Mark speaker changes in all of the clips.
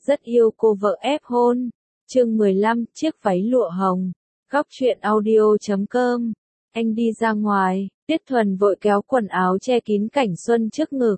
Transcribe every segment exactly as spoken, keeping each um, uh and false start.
Speaker 1: rất yêu cô vợ ép hôn. Chương mười lăm, chiếc váy lụa hồng. Góc truyện audio chấm com. Anh đi ra ngoài, Tiết Thuần vội kéo quần áo che kín cảnh xuân trước ngực.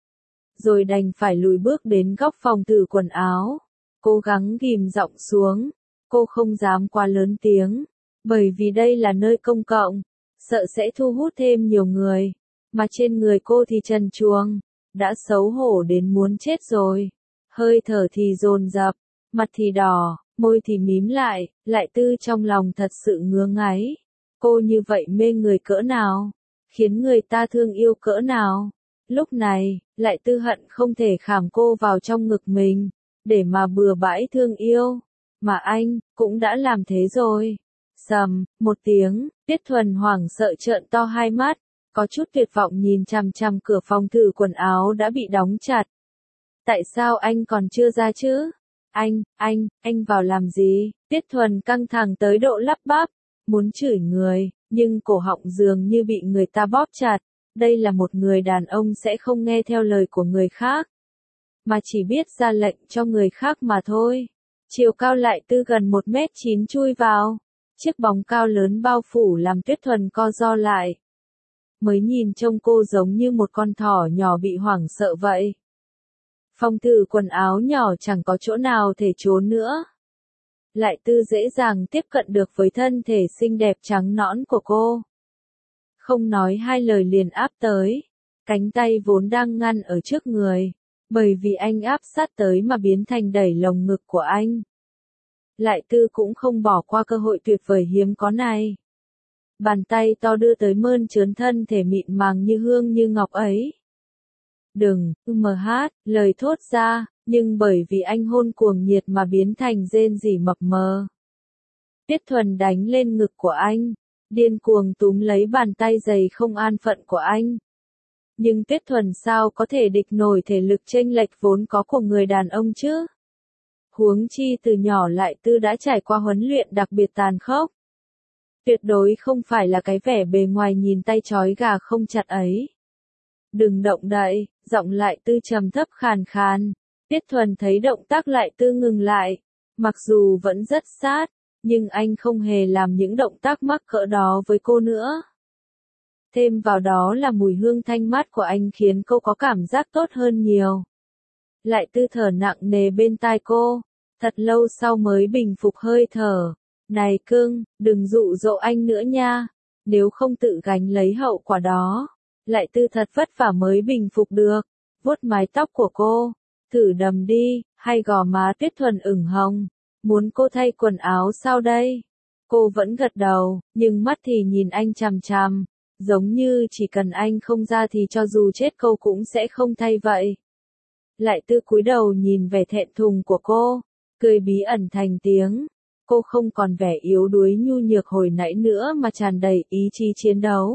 Speaker 1: Rồi đành phải lùi bước đến góc phòng thử quần áo. Cố gắng ghim giọng xuống. Cô không dám quá lớn tiếng. Bởi vì đây là nơi công cộng. Sợ sẽ thu hút thêm nhiều người. Mà trên người cô thì trần truồng. Đã xấu hổ đến muốn chết rồi. Hơi thở thì dồn dập. Mặt thì đỏ, môi thì mím lại. Lại Tư trong lòng thật sự ngứa ngáy. Cô như vậy mê người cỡ nào? Khiến người ta thương yêu cỡ nào? Lúc này, Lại Tư hận không thể khảm cô vào trong ngực mình. Để mà bừa bãi thương yêu. Mà anh, cũng đã làm thế rồi. Sầm, một tiếng, Tiết Thuần hoảng sợ trợn to hai mắt. Có chút tuyệt vọng nhìn chằm chằm cửa phòng thử quần áo đã bị đóng chặt. Tại sao anh còn chưa ra chứ? Anh, anh, anh vào làm gì? Tiết Thuần căng thẳng tới độ lắp bắp. Muốn chửi người, nhưng cổ họng dường như bị người ta bóp chặt. Đây là một người đàn ông sẽ không nghe theo lời của người khác. Mà chỉ biết ra lệnh cho người khác mà thôi. Chiều cao Lại Tư gần một mét chín chui vào. Chiếc bóng cao lớn bao phủ làm Tiết Thuần co ro lại. Mới nhìn trông cô giống như một con thỏ nhỏ bị hoảng sợ vậy. Phòng thử quần áo nhỏ chẳng có chỗ nào thể trốn nữa. Lại Tư dễ dàng tiếp cận được với thân thể xinh đẹp trắng nõn của cô. Không nói hai lời liền áp tới. Cánh tay vốn đang ngăn ở trước người. Bởi vì anh áp sát tới mà biến thành đẩy lồng ngực của anh. Lại Tư cũng không bỏ qua cơ hội tuyệt vời hiếm có này. Bàn tay to đưa tới mơn trớn thân thể mịn màng như hương như ngọc ấy. Đừng, mờ hát, lời thốt ra, nhưng bởi vì anh hôn cuồng nhiệt mà biến thành rên rỉ mập mờ. Tiết Thuần đánh lên ngực của anh, điên cuồng túm lấy bàn tay dày không an phận của anh. Nhưng Tiết Thuần sao có thể địch nổi thể lực chênh lệch vốn có của người đàn ông chứ? Huống chi từ nhỏ Lại Tư đã trải qua huấn luyện đặc biệt tàn khốc. Tuyệt đối không phải là cái vẻ bề ngoài nhìn tay trói gà không chặt ấy. Đừng động đậy, giọng Lại Tư trầm thấp khàn khàn. Tiết Thuần thấy động tác Lại Tư ngừng lại. Mặc dù vẫn rất sát, nhưng anh không hề làm những động tác mắc cỡ đó với cô nữa. Thêm vào đó là mùi hương thanh mát của anh khiến cô có cảm giác tốt hơn nhiều. Lại Tư thở nặng nề bên tai cô. Thật lâu sau mới bình phục hơi thở. Này cưng, đừng dụ dỗ anh nữa nha. Nếu không tự gánh lấy hậu quả đó. Lại Tư thật vất vả mới bình phục được. Vuốt mái tóc của cô. Thử đầm đi, hay gò má Tiết Thuần ửng hồng. Muốn cô thay quần áo sao đây? Cô vẫn gật đầu, nhưng mắt thì nhìn anh chằm chằm. Giống như chỉ cần anh không ra thì cho dù chết cô cũng sẽ không thay vậy. Lại Tư cúi đầu nhìn vẻ thẹn thùng của cô. Cười bí ẩn thành tiếng. Cô không còn vẻ yếu đuối nhu nhược hồi nãy nữa mà tràn đầy ý chí chiến đấu.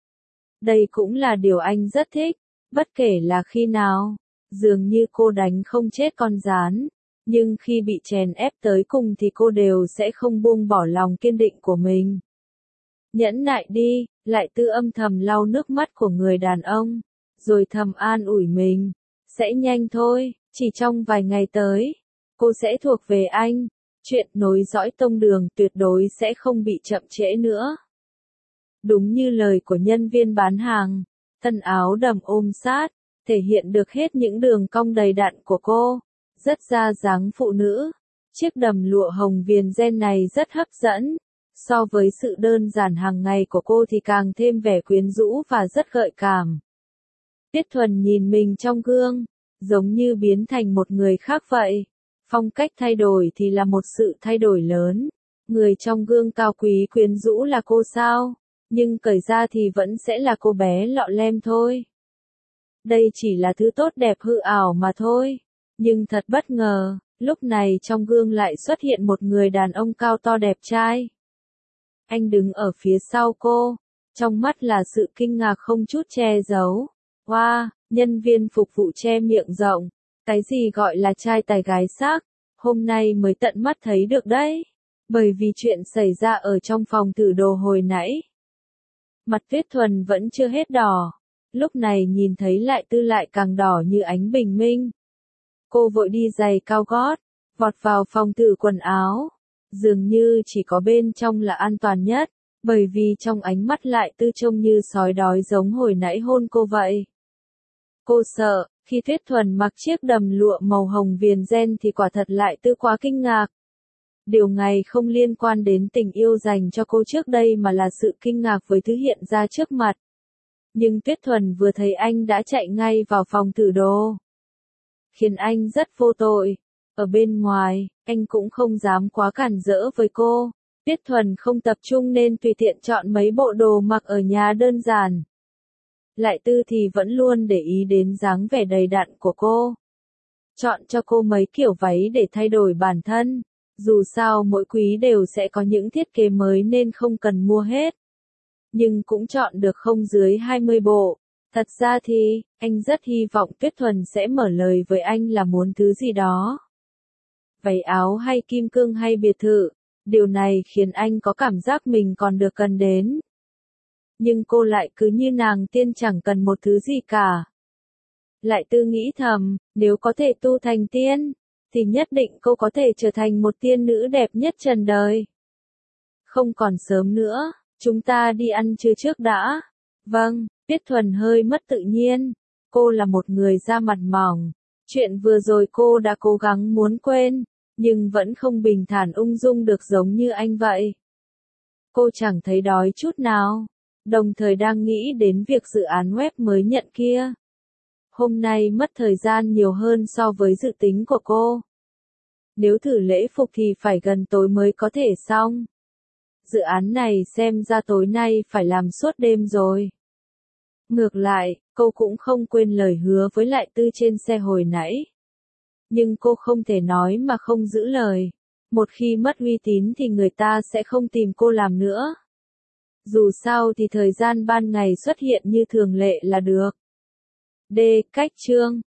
Speaker 1: Đây cũng là điều anh rất thích, bất kể là khi nào. Dường như cô đánh không chết con gián. Nhưng khi bị chèn ép tới cùng thì cô đều sẽ không buông bỏ lòng kiên định của mình. Nhẫn nại đi, Lại Tư âm thầm lau nước mắt của người đàn ông. Rồi thầm an ủi mình. Sẽ nhanh thôi, chỉ trong vài ngày tới. Cô sẽ thuộc về anh. Chuyện nối dõi tông đường tuyệt đối sẽ không bị chậm trễ nữa. Đúng như lời của nhân viên bán hàng. Thân áo đầm ôm sát. Thể hiện được hết những đường cong đầy đặn của cô. Rất ra dáng phụ nữ. Chiếc đầm lụa hồng viền ren này rất hấp dẫn. So với sự đơn giản hàng ngày của cô thì càng thêm vẻ quyến rũ và rất gợi cảm. Tiết Thuần nhìn mình trong gương. Giống như biến thành một người khác vậy. Phong cách thay đổi thì là một sự thay đổi lớn. Người trong gương cao quý quyến rũ là cô sao? Nhưng cởi ra thì vẫn sẽ là cô bé lọ lem thôi. Đây chỉ là thứ tốt đẹp hư ảo mà thôi. Nhưng thật bất ngờ, lúc này trong gương lại xuất hiện một người đàn ông cao to đẹp trai. Anh đứng ở phía sau cô, trong mắt là sự kinh ngạc không chút che giấu. Wow, nhân viên phục vụ che miệng rộng. Cái gì gọi là trai tài gái sắc, hôm nay mới tận mắt thấy được đấy. Bởi vì chuyện xảy ra ở trong phòng thử đồ hồi nãy. Mặt Tiết Thuần vẫn chưa hết đỏ. Lúc này nhìn thấy Lại Tư lại càng đỏ như ánh bình minh. Cô vội đi giày cao gót, vọt vào phòng thử quần áo. Dường như chỉ có bên trong là an toàn nhất, bởi vì trong ánh mắt Lại Tư trông như sói đói giống hồi nãy hôn cô vậy. Cô sợ, khi Tuyết Thuần mặc chiếc đầm lụa màu hồng viền ren thì quả thật Lại Tư quá kinh ngạc. Điều này không liên quan đến tình yêu dành cho cô trước đây mà là sự kinh ngạc với thứ hiện ra trước mặt. Nhưng Tuyết Thuần vừa thấy anh đã chạy ngay vào phòng thử đồ, khiến anh rất vô tội. Ở bên ngoài, anh cũng không dám quá cản rỡ với cô. Tuyết Thuần không tập trung nên tùy tiện chọn mấy bộ đồ mặc ở nhà đơn giản. Lại Tư thì vẫn luôn để ý đến dáng vẻ đầy đặn của cô. Chọn cho cô mấy kiểu váy để thay đổi bản thân. Dù sao mỗi quý đều sẽ có những thiết kế mới nên không cần mua hết. Nhưng cũng chọn được không dưới hai mươi bộ. Thật ra thì, anh rất hy vọng Tuyết Thuần sẽ mở lời với anh là muốn thứ gì đó. Váy áo hay kim cương hay biệt thự, điều này khiến anh có cảm giác mình còn được cần đến. Nhưng cô lại cứ như nàng tiên chẳng cần một thứ gì cả. Lại Tư nghĩ thầm, nếu có thể tu thành tiên, thì nhất định cô có thể trở thành một tiên nữ đẹp nhất trần đời. Không còn sớm nữa, chúng ta đi ăn trưa trước đã. Vâng, Tuyết Thuần hơi mất tự nhiên. Cô là một người da mặt mỏng. Chuyện vừa rồi cô đã cố gắng muốn quên, nhưng vẫn không bình thản ung dung được giống như anh vậy. Cô chẳng thấy đói chút nào, đồng thời đang nghĩ đến việc dự án web mới nhận kia. Hôm nay mất thời gian nhiều hơn so với dự tính của cô. Nếu thử lễ phục thì phải gần tối mới có thể xong. Dự án này xem ra tối nay phải làm suốt đêm rồi. Ngược lại, cô cũng không quên lời hứa với Lại Tư trên xe hồi nãy. Nhưng cô không thể nói mà không giữ lời. Một khi mất uy tín thì người ta sẽ không tìm cô làm nữa. Dù sao thì thời gian ban ngày xuất hiện như thường lệ là được. D. Cách chương